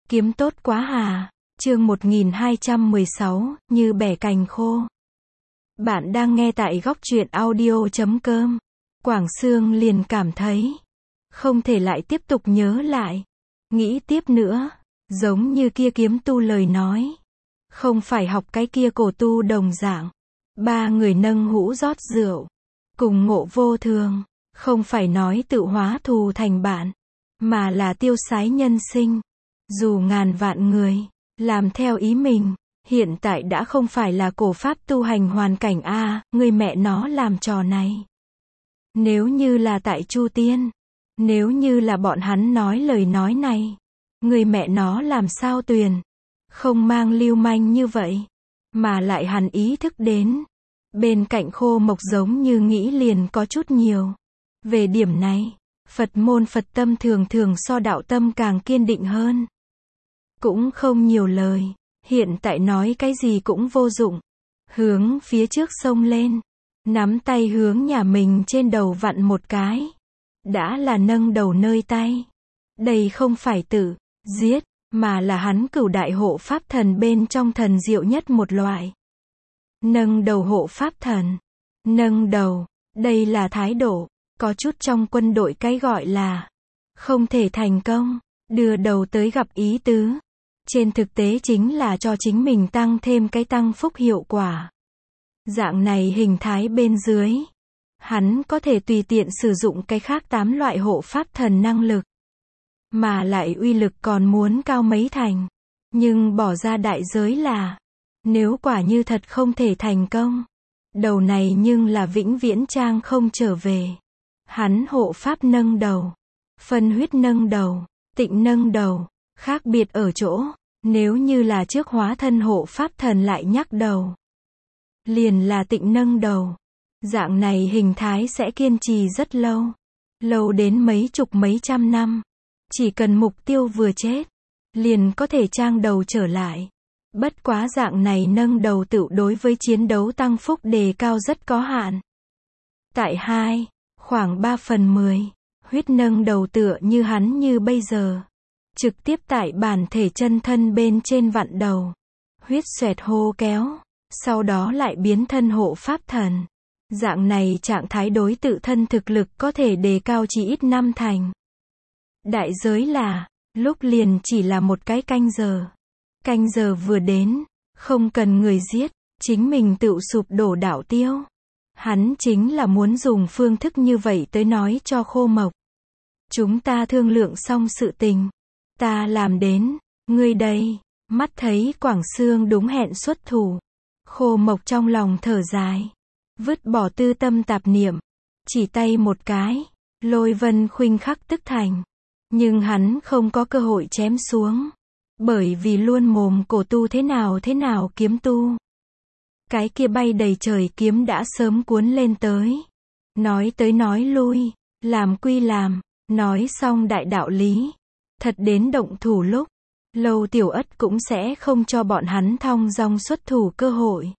Kiếm tốt quá hà. Chương 1216, như bẻ cành khô. Bạn đang nghe tại góc truyện audio.com. Quảng Xương liền cảm thấy không thể lại tiếp tục nhớ lại, nghĩ tiếp nữa, giống như kia kiếm tu lời nói. Không phải học cái kia cổ tu đồng dạng. Ba người nâng hũ rót rượu, cùng ngộ vô thường, không phải nói tự hóa thù thành bạn, mà là tiêu sái nhân sinh. Dù ngàn vạn người làm theo ý mình, hiện tại đã không phải là cổ pháp tu hành hoàn cảnh a, người mẹ nó làm trò này. Nếu như là tại Chu Tiên, nếu như là bọn hắn nói lời nói này, người mẹ nó làm sao tuyền, không mang lưu manh như vậy, mà lại hắn ý thức đến. Bên cạnh Khô Mộc giống như nghĩ liền có chút nhiều. Về điểm này, Phật môn Phật tâm thường thường so đạo tâm càng kiên định hơn. Cũng không nhiều lời, hiện tại nói cái gì cũng vô dụng. Hướng phía trước xông lên, nắm tay hướng nhà mình trên đầu vặn một cái. Đã là nâng đầu nơi tay. Đây không phải tự giết, mà là hắn cửu đại hộ pháp thần bên trong thần diệu nhất một loại. Nâng đầu hộ pháp thần. Nâng đầu, đây là thái độ, có chút trong quân đội cái gọi là không thể thành công, đưa đầu tới gặp ý tứ. Trên thực tế chính là cho chính mình tăng thêm cái tăng phúc hiệu quả. Dạng này hình thái bên dưới, hắn có thể tùy tiện sử dụng cái khác 8 loại hộ pháp thần năng lực, mà lại uy lực còn muốn cao mấy thành. Nhưng bỏ ra đại giới là, nếu quả như thật không thể thành công, đầu này nhưng là vĩnh viễn trang không trở về. Hắn hộ pháp nâng đầu, phân huyết nâng đầu, tịnh nâng đầu, khác biệt ở chỗ, nếu như là trước hóa thân hộ pháp thần lại nhắc đầu, liền là tịnh nâng đầu. Dạng này hình thái sẽ kiên trì rất lâu, lâu đến mấy chục mấy trăm năm. Chỉ cần mục tiêu vừa chết, liền có thể trang đầu trở lại. Bất quá dạng này nâng đầu tự đối với chiến đấu tăng phúc đề cao rất có hạn. Tại khoảng 3/10, huyết nâng đầu tựa như hắn như bây giờ. Trực tiếp tại bản thể chân thân bên trên vặn đầu. Huyết xoẹt hô kéo, sau đó lại biến thân hộ pháp thần. Dạng này trạng thái đối tự thân thực lực có thể đề cao chỉ ít 5 thành. Đại giới là, lúc liền chỉ là một cái canh giờ. Canh giờ vừa đến, không cần người giết, chính mình tự sụp đổ đảo tiêu. Hắn chính là muốn dùng phương thức như vậy tới nói cho Khô Mộc. Chúng ta thương lượng xong sự tình. Ta làm đến, ngươi đây. Mắt thấy Quảng Xương đúng hẹn xuất thủ. Khô Mộc trong lòng thở dài. Vứt bỏ tư tâm tạp niệm. Chỉ tay một cái. Lôi vân khuynh khắc tức thành. Nhưng hắn không có cơ hội chém xuống. Bởi vì luôn mồm cổ tu thế nào kiếm tu. Cái kia bay đầy trời kiếm đã sớm cuốn lên tới. Nói tới nói lui, làm quy làm, nói xong đại đạo lý. Thật đến động thủ lúc, Lâu Tiểu Ất cũng sẽ không cho bọn hắn thong dong xuất thủ cơ hội.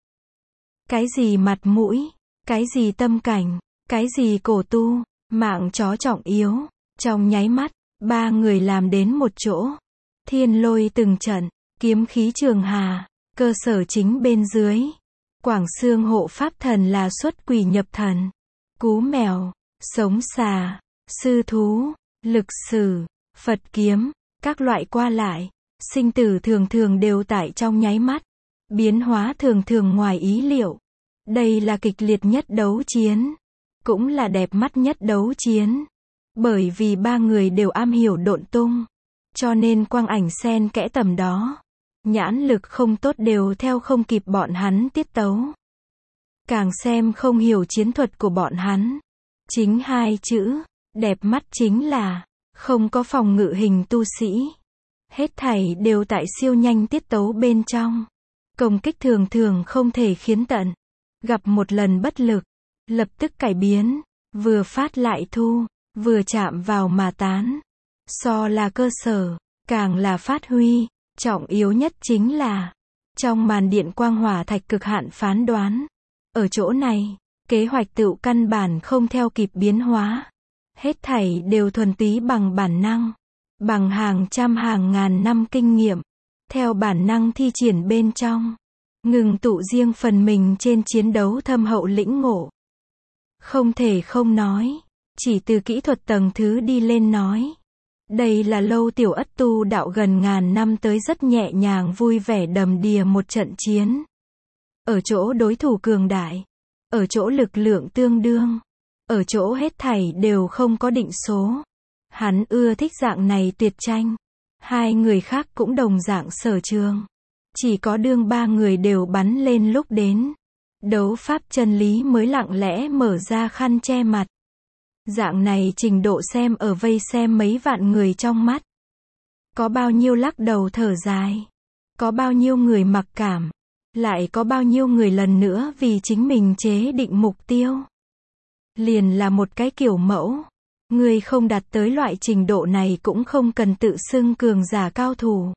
Cái gì mặt mũi, cái gì tâm cảnh, cái gì cổ tu, mạng chó trọng yếu. Trong nháy mắt, ba người làm đến một chỗ. Thiên lôi từng trận, kiếm khí trường hà, cơ sở chính bên dưới. Quảng Xương hộ pháp thần là xuất quỷ nhập thần. Cú mèo, sống xà, sư thú, lực sử, Phật kiếm, các loại qua lại, sinh tử thường thường đều tại trong nháy mắt. Biến hóa thường thường ngoài ý liệu. Đây là kịch liệt nhất đấu chiến. Cũng là đẹp mắt nhất đấu chiến. Bởi vì ba người đều am hiểu độn tung. Cho nên quang ảnh xen kẽ tầm đó. Nhãn lực không tốt đều theo không kịp bọn hắn tiết tấu. Càng xem không hiểu chiến thuật của bọn hắn. Chính hai chữ, đẹp mắt chính là, không có phòng ngự hình tu sĩ. Hết thảy đều tại siêu nhanh tiết tấu bên trong. Công kích thường thường không thể khiến tận. Gặp một lần bất lực, lập tức cải biến, vừa phát lại thu, vừa chạm vào mà tán. So là cơ sở, càng là phát huy. Trọng yếu nhất chính là, trong màn điện quang hỏa thạch cực hạn phán đoán. Ở chỗ này, kế hoạch tựu căn bản không theo kịp biến hóa. Hết thảy đều thuần túy bằng bản năng. bằng hàng trăm hàng ngàn năm kinh nghiệm, theo bản năng thi triển bên trong, ngừng tụ riêng phần mình trên chiến đấu thâm hậu lĩnh ngộ. Không thể không nói, chỉ từ kỹ thuật tầng thứ đi lên nói. Đây là Lâu Tiểu Ất tu đạo gần ngàn năm tới rất nhẹ nhàng vui vẻ đầm đìa một trận chiến. Ở chỗ đối thủ cường đại, ở chỗ lực lượng tương đương, ở chỗ hết thảy đều không có định số. Hắn ưa thích dạng này tuyệt tranh. Hai người khác cũng đồng dạng sở trường. Chỉ có đương ba người đều bắn lên lúc đến. Đấu pháp chân lý mới lặng lẽ mở ra khăn che mặt. Dạng này trình độ xem ở vây xem mấy vạn người trong mắt. Có bao nhiêu lắc đầu thở dài. Có bao nhiêu người mặc cảm. Lại có bao nhiêu người lần nữa vì chính mình chế định mục tiêu. Liền là một cái kiểu mẫu. Người không đạt tới loại trình độ này cũng không cần tự xưng cường giả cao thủ.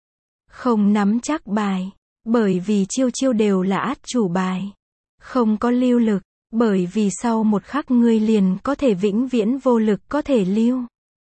Không nắm chắc bài. Bởi vì chiêu chiêu đều là át chủ bài. Không có lưu lực. Bởi vì sau một khắc ngươi liền có thể vĩnh viễn vô lực có thể lưu.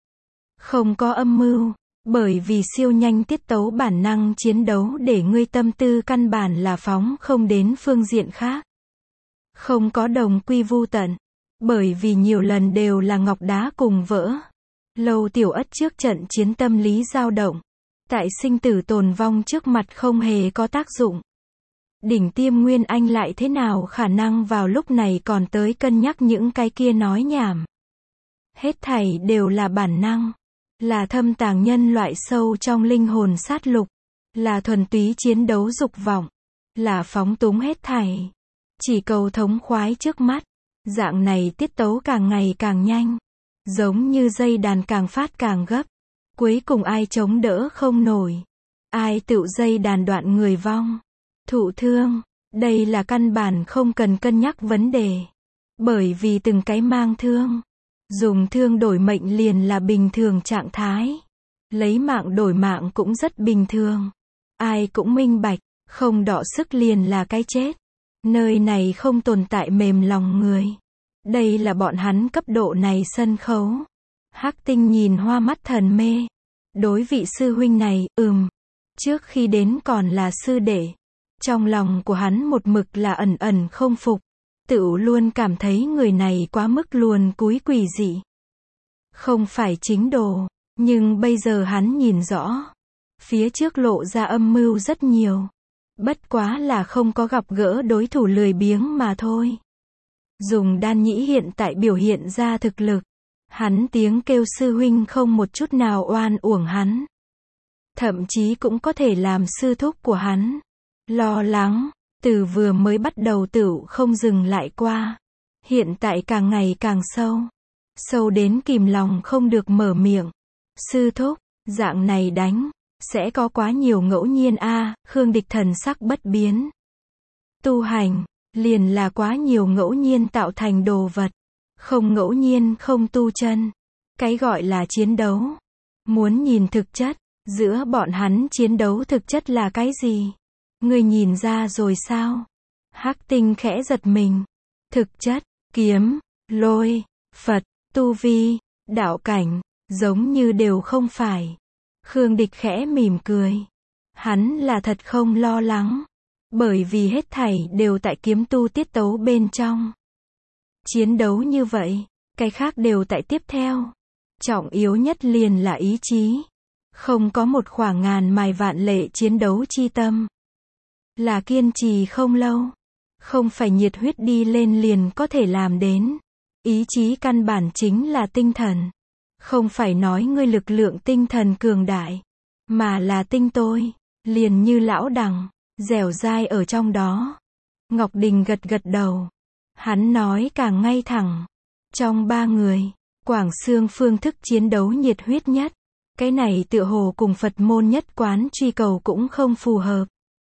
Không có âm mưu. Bởi vì siêu nhanh tiết tấu bản năng chiến đấu để ngươi tâm tư căn bản là phóng không đến phương diện khác. Không có đồng quy vu tận. Bởi vì nhiều lần đều là ngọc đá cùng vỡ. Lâu Tiểu Ất trước trận chiến tâm lý dao động. Tại sinh tử tồn vong trước mặt không hề có tác dụng. Đỉnh tiêm Nguyên Anh lại thế nào khả năng vào lúc này còn tới cân nhắc những cái kia nói nhảm. Hết thảy đều là bản năng. Là thâm tàng nhân loại sâu trong linh hồn sát lục. Là thuần túy chiến đấu dục vọng. Là phóng túng hết thảy. Chỉ cầu thống khoái trước mắt. Dạng này tiết tấu càng ngày càng nhanh. Giống như dây đàn càng phát càng gấp. Cuối cùng ai chống đỡ không nổi. Ai tựu dây đàn đoạn người vong. Thụ thương. Đây là căn bản không cần cân nhắc vấn đề. Bởi vì từng cái mang thương. Dùng thương đổi mệnh liền là bình thường trạng thái. Lấy mạng đổi mạng cũng rất bình thường. Ai cũng minh bạch. Không đọ sức liền là cái chết. Nơi này không tồn tại mềm lòng người. Đây là bọn hắn cấp độ này sân khấu. Hắc Tinh nhìn hoa mắt thần mê. Đối vị sư huynh này, trước khi đến còn là sư đệ. Trong lòng của hắn một mực là ẩn ẩn không phục. Tựu luôn cảm thấy người này quá mức luồn cúi quỷ dị. Không phải chính đồ. Nhưng bây giờ hắn nhìn rõ. Phía trước lộ ra âm mưu rất nhiều. Bất quá là không có gặp gỡ đối thủ lười biếng mà thôi. Dùng Đan Nhĩ hiện tại biểu hiện ra thực lực. Hắn tiếng kêu sư huynh không một chút nào oan uổng hắn. Thậm chí cũng có thể làm sư thúc của hắn. Lo lắng, từ vừa mới bắt đầu tựu không dừng lại qua. Hiện tại càng ngày càng sâu. Sâu đến kìm lòng không được mở miệng. Sư thúc, dạng này đánh. Sẽ có quá nhiều ngẫu nhiên a. Khương Địch thần sắc bất biến. Tu hành, liền là quá nhiều ngẫu nhiên tạo thành đồ vật. Không ngẫu nhiên không tu chân. Cái gọi là chiến đấu. Muốn nhìn thực chất, giữa bọn hắn chiến đấu thực chất là cái gì? Ngươi nhìn ra rồi sao? Hắc Tinh khẽ giật mình. Thực chất, kiếm, lôi, Phật, tu vi, đạo cảnh, giống như đều không phải. Khương Địch khẽ mỉm cười. Hắn là thật không lo lắng. Bởi vì hết thảy đều tại kiếm tu tiết tấu bên trong. Chiến đấu như vậy, cái khác đều tại tiếp theo. Trọng yếu nhất liền là ý chí. Không có một khoảng ngàn mài vạn lệ chiến đấu chi tâm. Là kiên trì không lâu. Không phải nhiệt huyết đi lên liền có thể làm đến. Ý chí căn bản chính là tinh thần. Không phải nói ngươi lực lượng tinh thần cường đại. Mà là tinh tôi. Liền như lão đằng. Dẻo dai ở trong đó. Ngọc Đình gật gật đầu. Hắn nói càng ngay thẳng. Trong ba người, Quảng Xương phương thức chiến đấu nhiệt huyết nhất. Cái này tựa hồ cùng Phật môn nhất quán truy cầu cũng không phù hợp.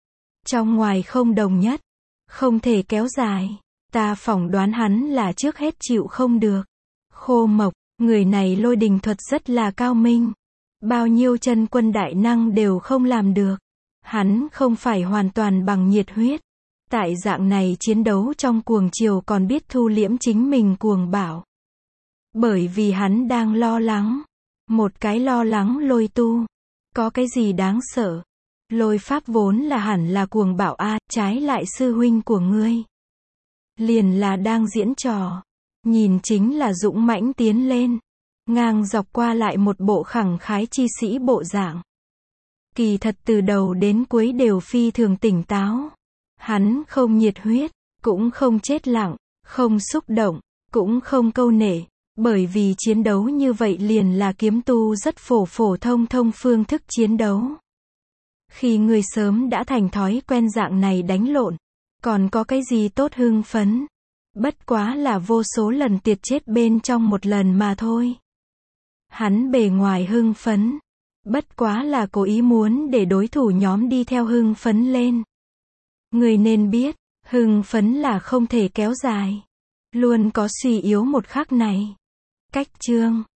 Trong ngoài không đồng nhất. Không thể kéo dài. Ta phỏng đoán hắn là trước hết chịu không được. Khô Mộc, người này lôi đình thuật rất là cao minh. Bao nhiêu chân quân đại năng đều không làm được. Hắn không phải hoàn toàn bằng nhiệt huyết. Tại dạng này chiến đấu trong cuồng chiều còn biết thu liễm chính mình cuồng bạo. Bởi vì hắn đang lo lắng. Một cái lo lắng Lôi tu. Có cái gì đáng sợ? Lôi Pháp vốn là hẳn là cuồng bạo a, trái lại sư huynh của ngươi. Liền là đang diễn trò. Nhìn chính là dũng mãnh tiến lên. Ngang dọc qua lại một bộ khẳng khái chi sĩ bộ dạng. Kỳ thật từ đầu đến cuối đều phi thường tỉnh táo. Hắn không nhiệt huyết, cũng không chết lặng, không xúc động, cũng không câu nệ. Bởi vì chiến đấu như vậy liền là kiếm tu rất phổ thông phương thức chiến đấu. Khi người sớm đã thành thói quen dạng này đánh lộn, còn có cái gì tốt hưng phấn? Bất quá là vô số lần tiệt chết bên trong một lần mà thôi. Hắn bề ngoài hưng phấn, bất quá là cố ý muốn để đối thủ nhóm đi theo hưng phấn lên. Người nên biết, hưng phấn là không thể kéo dài. Luôn có suy yếu một khắc này. Cách chương